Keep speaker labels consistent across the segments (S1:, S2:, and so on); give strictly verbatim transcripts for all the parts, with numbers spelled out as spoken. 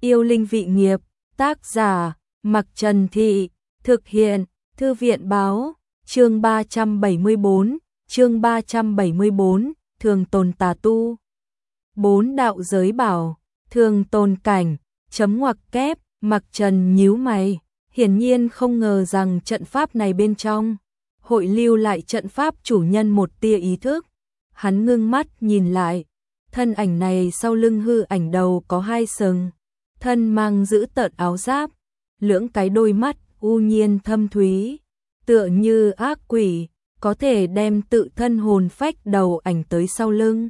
S1: Yêu linh vị nghiệp, tác giả, Mặc Trần Thị, thực hiện, Thư viện báo, chương ba trăm bảy mươi bốn, chương ba trăm bảy mươi bốn, thường tồn tà tu. Bốn đạo giới bảo, thường tồn cảnh, chấm ngoặc kép, Mặc Trần nhíu mày, hiển nhiên không ngờ rằng trận pháp này bên trong hội lưu lại trận pháp chủ nhân một tia ý thức. Hắn ngưng mắt nhìn lại, thân ảnh này sau lưng hư ảnh đầu có hai sừng, thân mang giữ tợn áo giáp, lưỡng cái đôi mắt u nhiên thâm thúy, tựa như ác quỷ, có thể đem tự thân hồn phách đầu ảnh tới sau lưng,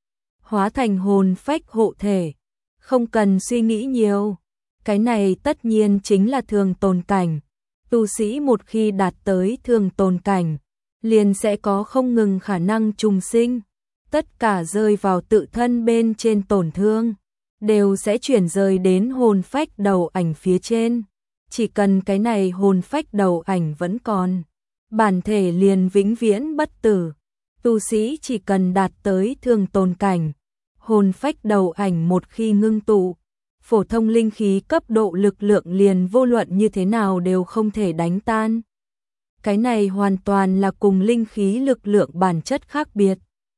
S1: hóa thành hồn phách hộ thể, không cần suy nghĩ nhiều. Cái này tất nhiên chính là thường tồn cảnh. Tu sĩ một khi đạt tới thường tồn cảnh, liền sẽ có không ngừng khả năng trùng sinh. Tất cả rơi vào tự thân bên trên tổn thương, đều sẽ chuyển rời đến hồn phách đầu ảnh phía trên. Chỉ cần cái này hồn phách đầu ảnh vẫn còn, bản thể liền vĩnh viễn bất tử. Tu sĩ chỉ cần đạt tới thường tồn cảnh, hồn phách đầu ảnh một khi ngưng tụ, phổ thông linh khí cấp độ lực lượng liền vô luận như thế nào đều không thể đánh tan. Cái này hoàn toàn là cùng linh khí lực lượng bản chất khác biệt.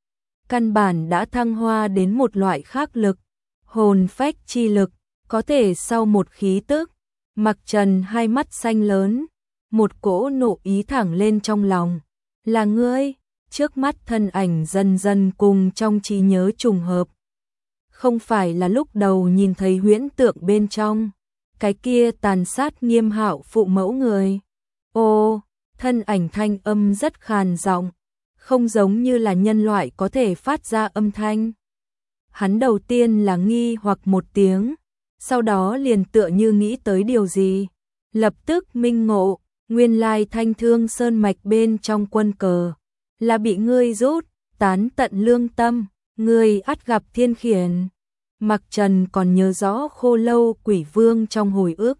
S1: Căn bản đã thăng hoa đến một loại khác lực, hồn phách chi lực, có thể sau một khí tức. Mặc Trần hai mắt xanh lớn, một cỗ nộ ý thẳng lên trong lòng. Là ngươi? Trước mắt thân ảnh dần dần cùng trong trí nhớ trùng hợp. Không phải là lúc đầu nhìn thấy huyễn tượng bên trong, cái kia tàn sát Nghiêm Hạo phụ mẫu người. Ô, thân ảnh thanh âm rất khàn giọng, không giống như là nhân loại có thể phát ra âm thanh. Hắn đầu tiên là nghi hoặc một tiếng, sau đó liền tựa như nghĩ tới điều gì, lập tức minh ngộ, nguyên lai Thanh Thương Sơn mạch bên trong quân cờ là bị ngươi rút, tán tận lương tâm, ngươi ắt gặp thiên khiển. Mặc Trần còn nhớ rõ Khô Lâu Quỷ Vương trong hồi ức,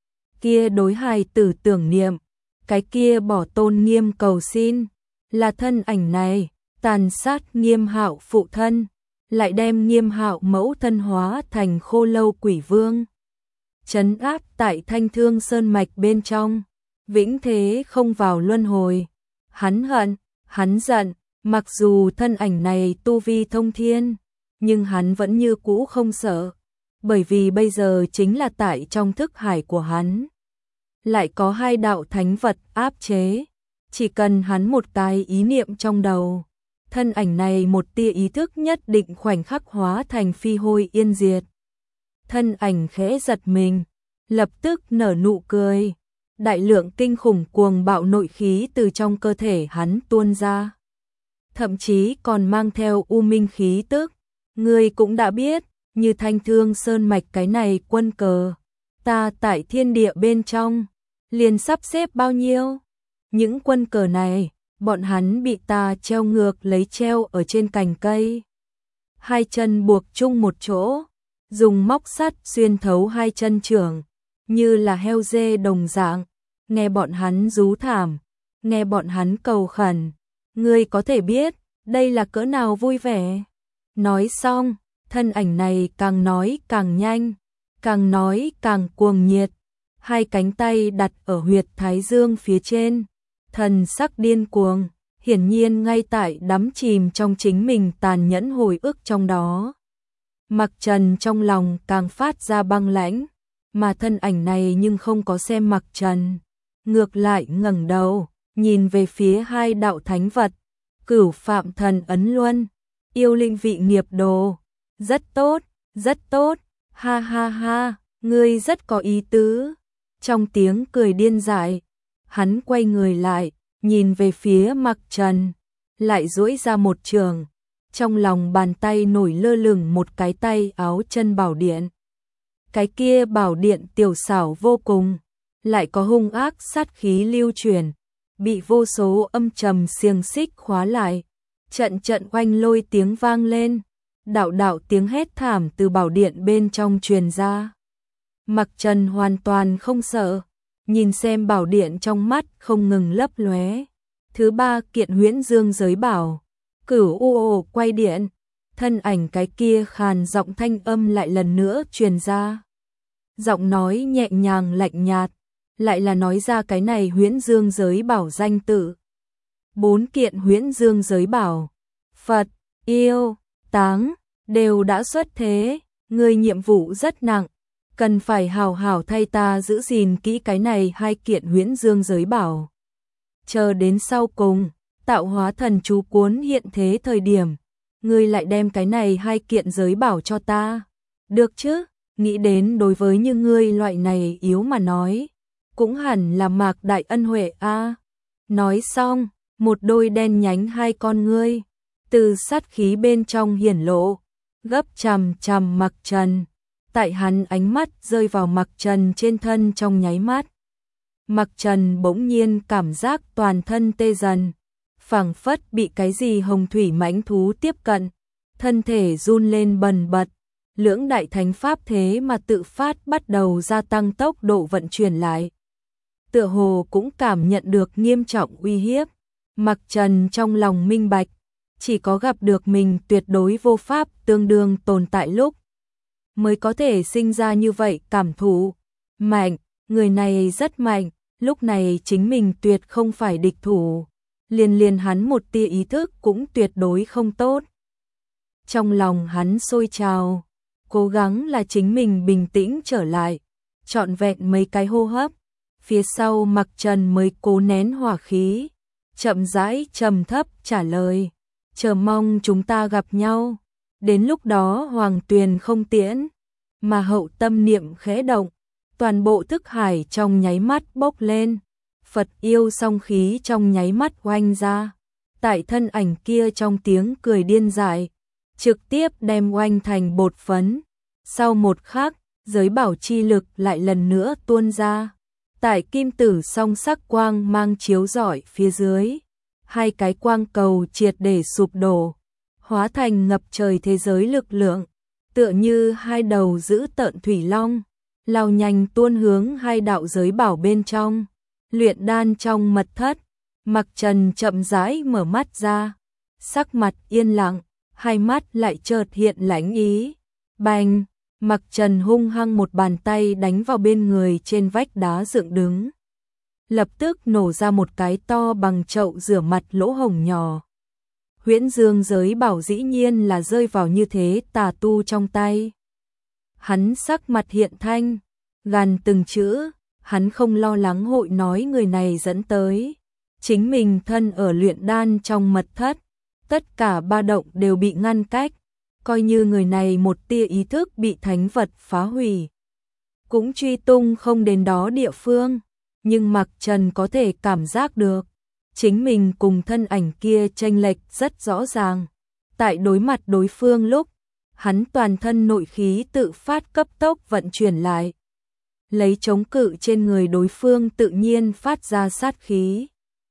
S1: kia đối hài tử tưởng niệm, cái kia bỏ tôn Nghiêm cầu xin, là thân ảnh này, tàn sát Nghiêm Hạo phụ thân, lại đem Nghiêm Hạo mẫu thân hóa thành Khô Lâu Quỷ Vương, trấn áp tại Thanh Thương Sơn mạch bên trong, vĩnh thế không vào luân hồi. Hắn hận, hắn giận, mặc dù thân ảnh này tu vi thông thiên, nhưng hắn vẫn như cũ không sợ, bởi vì bây giờ chính là tại trong thức hải của hắn. Lại có hai đạo thánh vật áp chế, chỉ cần hắn một cái ý niệm trong đầu, thân ảnh này một tia ý thức nhất định khoảnh khắc hóa thành phi hôi yên diệt. Thân ảnh khẽ giật mình, lập tức nở nụ cười, đại lượng kinh khủng cuồng bạo nội khí từ trong cơ thể hắn tuôn ra. Thậm chí còn mang theo u minh khí tức. Ngươi cũng đã biết, như Thanh Thương Sơn mạch cái này quân cờ, ta tại thiên địa bên trong, liền sắp xếp bao nhiêu. Những quân cờ này, bọn hắn bị ta treo ngược lấy treo ở trên cành cây. Hai chân buộc chung một chỗ, dùng móc sắt xuyên thấu hai chân trưởng, như là heo dê đồng dạng, nghe bọn hắn rú thảm, nghe bọn hắn cầu khẩn. Ngươi có thể biết, đây là cỡ nào vui vẻ. Nói xong, thân ảnh này càng nói càng nhanh, càng nói càng cuồng nhiệt, hai cánh tay đặt ở huyệt thái dương phía trên, thần sắc điên cuồng, hiển nhiên ngay tại đắm chìm trong chính mình tàn nhẫn hồi ức trong đó. Mặc Trần trong lòng càng phát ra băng lãnh, mà thân ảnh này nhưng không có xem Mặc Trần, ngược lại ngẩng đầu, nhìn về phía hai đạo thánh vật, Cửu Phạm Thần Ấn Luân, Yêu Linh Vị Nghiệp Đồ. Rất tốt, rất tốt, ha ha ha, ngươi rất có ý tứ. Trong tiếng cười điên dại, hắn quay người lại, nhìn về phía Mặc Trần, lại duỗi ra một trường, trong lòng bàn tay nổi lơ lửng một cái tay áo chân bảo điện. Cái kia bảo điện tiểu xảo vô cùng, lại có hung ác sát khí lưu truyền, bị vô số âm trầm xiềng xích khóa lại. Trận trận oanh lôi tiếng vang lên, đạo đạo tiếng hét thảm từ bảo điện bên trong truyền ra. Mặc Trần hoàn toàn không sợ, nhìn xem bảo điện trong mắt không ngừng lấp lóe. Thứ ba kiện huyễn dương giới bảo, Cửu U Ồ quay điện, thân ảnh cái kia khàn giọng thanh âm lại lần nữa truyền ra. giọng nói nhẹ nhàng lạnh nhạt, lại là nói ra cái này Huyễn Dương giới bảo danh tự. Bốn kiện Huyễn Dương giới bảo, Phật, yêu, táng, đều đã xuất thế, người nhiệm vụ rất nặng, cần phải hào hảo thay ta giữ gìn kỹ cái này hai kiện Huyễn Dương giới bảo. Chờ đến sau cùng, tạo hóa thần chú cuốn hiện thế thời điểm, ngươi lại đem cái này hai kiện giới bảo cho ta. Được chứ, nghĩ đến đối với như ngươi loại này yếu mà nói, cũng hẳn là mạc đại ân huệ a. Nói xong, một đôi đen nhánh hai con ngươi, từ sát khí bên trong hiển lộ, gấp chằm chằm Mặc Trần. Tại hắn ánh mắt rơi vào Mặc Trần trên thân trong nháy mắt. Mặc Trần bỗng nhiên cảm giác toàn thân tê dần, phảng phất bị cái gì hồng thủy mãnh thú tiếp cận, thân thể run lên bần bật, lưỡng đại thánh pháp thế mà tự phát bắt đầu gia tăng tốc độ vận chuyển lại. Tựa hồ cũng cảm nhận được nghiêm trọng uy hiếp, Mặc Trần trong lòng minh bạch, chỉ có gặp được mình tuyệt đối vô pháp tương đương tồn tại lúc, mới có thể sinh ra như vậy cảm thụ. Mạnh, người này rất mạnh, lúc này chính mình tuyệt không phải địch thủ, liền liền hắn một tia ý thức cũng tuyệt đối không tốt. Trong lòng hắn sôi trào, cố gắng là chính mình bình tĩnh trở lại, trọn vẹn mấy cái hô hấp, phía sau Mặc Trần mới cố nén hỏa khí, chậm rãi trầm thấp trả lời, chờ mong chúng ta gặp nhau, đến lúc đó hoàng tuyền không tiễn, mà hậu tâm niệm khẽ động, toàn bộ thức hải trong nháy mắt bốc lên, Phật yêu song khí trong nháy mắt oanh ra, tại thân ảnh kia trong tiếng cười điên dại, trực tiếp đem oanh thành bột phấn. Sau một khắc, giới bảo chi lực lại lần nữa tuôn ra, tại kim tử song sắc quang mang chiếu rọi phía dưới, hai cái quang cầu triệt để sụp đổ, hóa thành ngập trời thế giới lực lượng, tựa như hai đầu dữ tợn thủy long, lao nhanh tuôn hướng hai đạo giới bảo bên trong. Luyện đan trong mật thất, Mặc Trần chậm rãi mở mắt ra, sắc mặt yên lặng, hai mắt lại chợt hiện lãnh ý. Bành, Mặc Trần hung hăng một bàn tay đánh vào bên người trên vách đá dựng đứng. Lập tức nổ ra một cái to bằng chậu rửa mặt lỗ hổng nhỏ. Huyễn Dương giới bảo dĩ nhiên là rơi vào như thế tà tu trong tay. Hắn sắc mặt hiện thanh, gằn từng chữ, hắn không lo lắng hội nói người này dẫn tới. Chính mình thân ở luyện đan trong mật thất, tất cả ba động đều bị ngăn cách, coi như người này một tia ý thức bị thánh vật phá hủy. Cũng truy tung không đến đó địa phương, nhưng Mặc Trần có thể cảm giác được, chính mình cùng thân ảnh kia chênh lệch rất rõ ràng. Tại đối mặt đối phương lúc, hắn toàn thân nội khí tự phát cấp tốc vận chuyển lại, lấy chống cự trên người đối phương tự nhiên phát ra sát khí.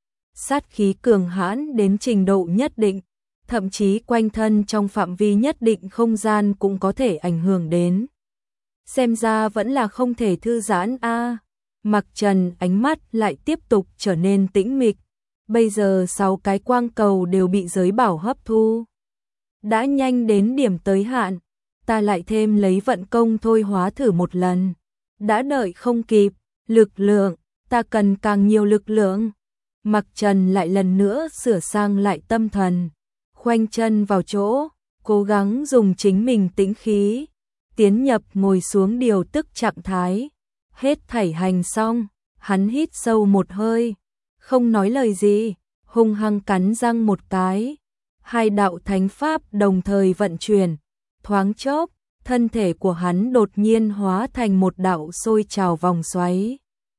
S1: Sát khí cường hãn đến trình độ nhất định, thậm chí quanh thân trong phạm vi nhất định không gian cũng có thể ảnh hưởng đến. Xem ra vẫn là không thể thư giãn a. À. Mặc Trần ánh mắt lại tiếp tục trở nên tĩnh mịch. Bây giờ sáu cái quang cầu đều bị giới bảo hấp thu. Đã nhanh đến điểm tới hạn, ta lại thêm lấy vận công thôi hóa thử một lần. Đã đợi không kịp, lực lượng, ta cần càng nhiều lực lượng. Mặc Trần lại lần nữa sửa sang lại tâm thần, khoanh chân vào chỗ, cố gắng dùng chính mình tĩnh khí, tiến nhập ngồi xuống điều tức trạng thái. Hết thảy hành xong, hắn hít sâu một hơi, không nói lời gì, hung hăng cắn răng một cái. Hai đạo thánh pháp đồng thời vận chuyển, thoáng chốc, thân thể của hắn đột nhiên hóa thành một đạo sôi trào vòng xoáy.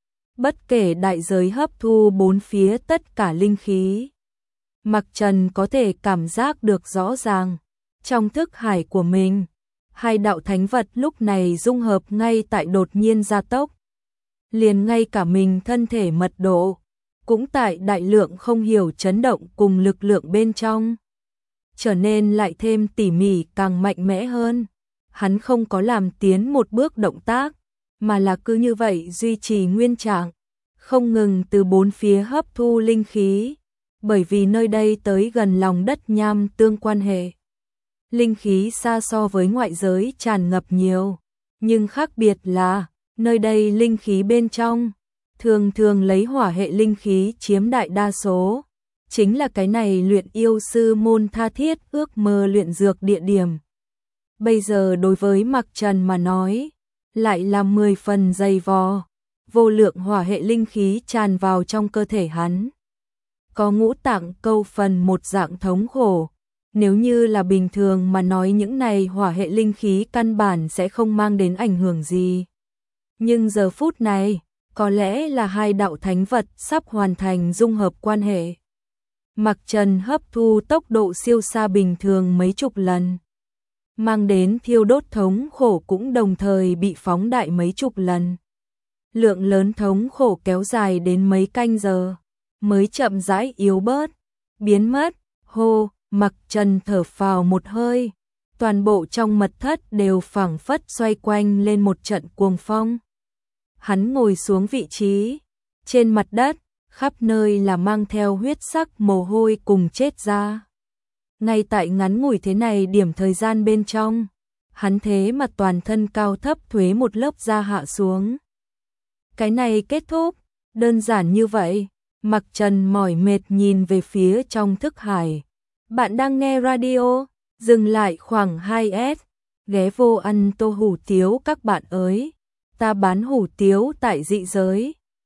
S1: Bất kể đại giới hấp thu bốn phía tất cả linh khí, Mặc Trần có thể cảm giác được rõ ràng, trong thức hải của mình, hai đạo thánh vật lúc này dung hợp ngay tại đột nhiên gia tốc. Liền ngay cả mình thân thể mật độ, cũng tại đại lượng không hiểu chấn động cùng lực lượng bên trong, trở nên lại thêm tỉ mỉ càng mạnh mẽ hơn. Hắn không có làm tiến một bước động tác, mà là cứ như vậy duy trì nguyên trạng, không ngừng từ bốn phía hấp thu linh khí, bởi vì nơi đây tới gần lòng đất nham tương quan hệ. Linh khí xa so với ngoại giới tràn ngập nhiều, nhưng khác biệt là, Nơi đây linh khí bên trong, thường thường lấy hỏa hệ linh khí chiếm đại đa số. Chính là cái này luyện yêu sư môn tha thiết ước mơ luyện dược địa điểm. Bây giờ đối với Mặc Trần mà nói, lại là mười phần dày vò, vô lượng hỏa hệ linh khí tràn vào trong cơ thể hắn. Có ngũ tạng câu phần một dạng thống khổ, nếu như là bình thường mà nói những này hỏa hệ linh khí căn bản sẽ không mang đến ảnh hưởng gì. Nhưng giờ phút này, có lẽ là hai đạo thánh vật sắp hoàn thành dung hợp quan hệ. Mặc Trần hấp thu tốc độ siêu xa bình thường mấy chục lần, mang đến thiêu đốt thống khổ cũng đồng thời bị phóng đại mấy chục lần. Lượng lớn thống khổ kéo dài đến mấy canh giờ, mới chậm rãi yếu bớt, biến mất. Hô, Mặc Trần thở phào một hơi, toàn bộ trong mật thất đều phảng phất xoay quanh lên một trận cuồng phong. Hắn ngồi xuống vị trí, trên mặt đất, khắp nơi là mang theo huyết sắc mồ hôi cùng chết ra. Ngay tại ngắn ngủi thế này điểm thời gian bên trong, hắn thế mà toàn thân cao thấp thuế một lớp da hạ xuống. Cái này kết thúc, đơn giản như vậy. Mặc Trần mỏi mệt nhìn về phía trong thức hải. Bạn đang nghe radio, dừng lại khoảng hai s, ghé vô ăn tô hủ tiếu các bạn ơi. Ta bán hủ tiếu tại dị giới,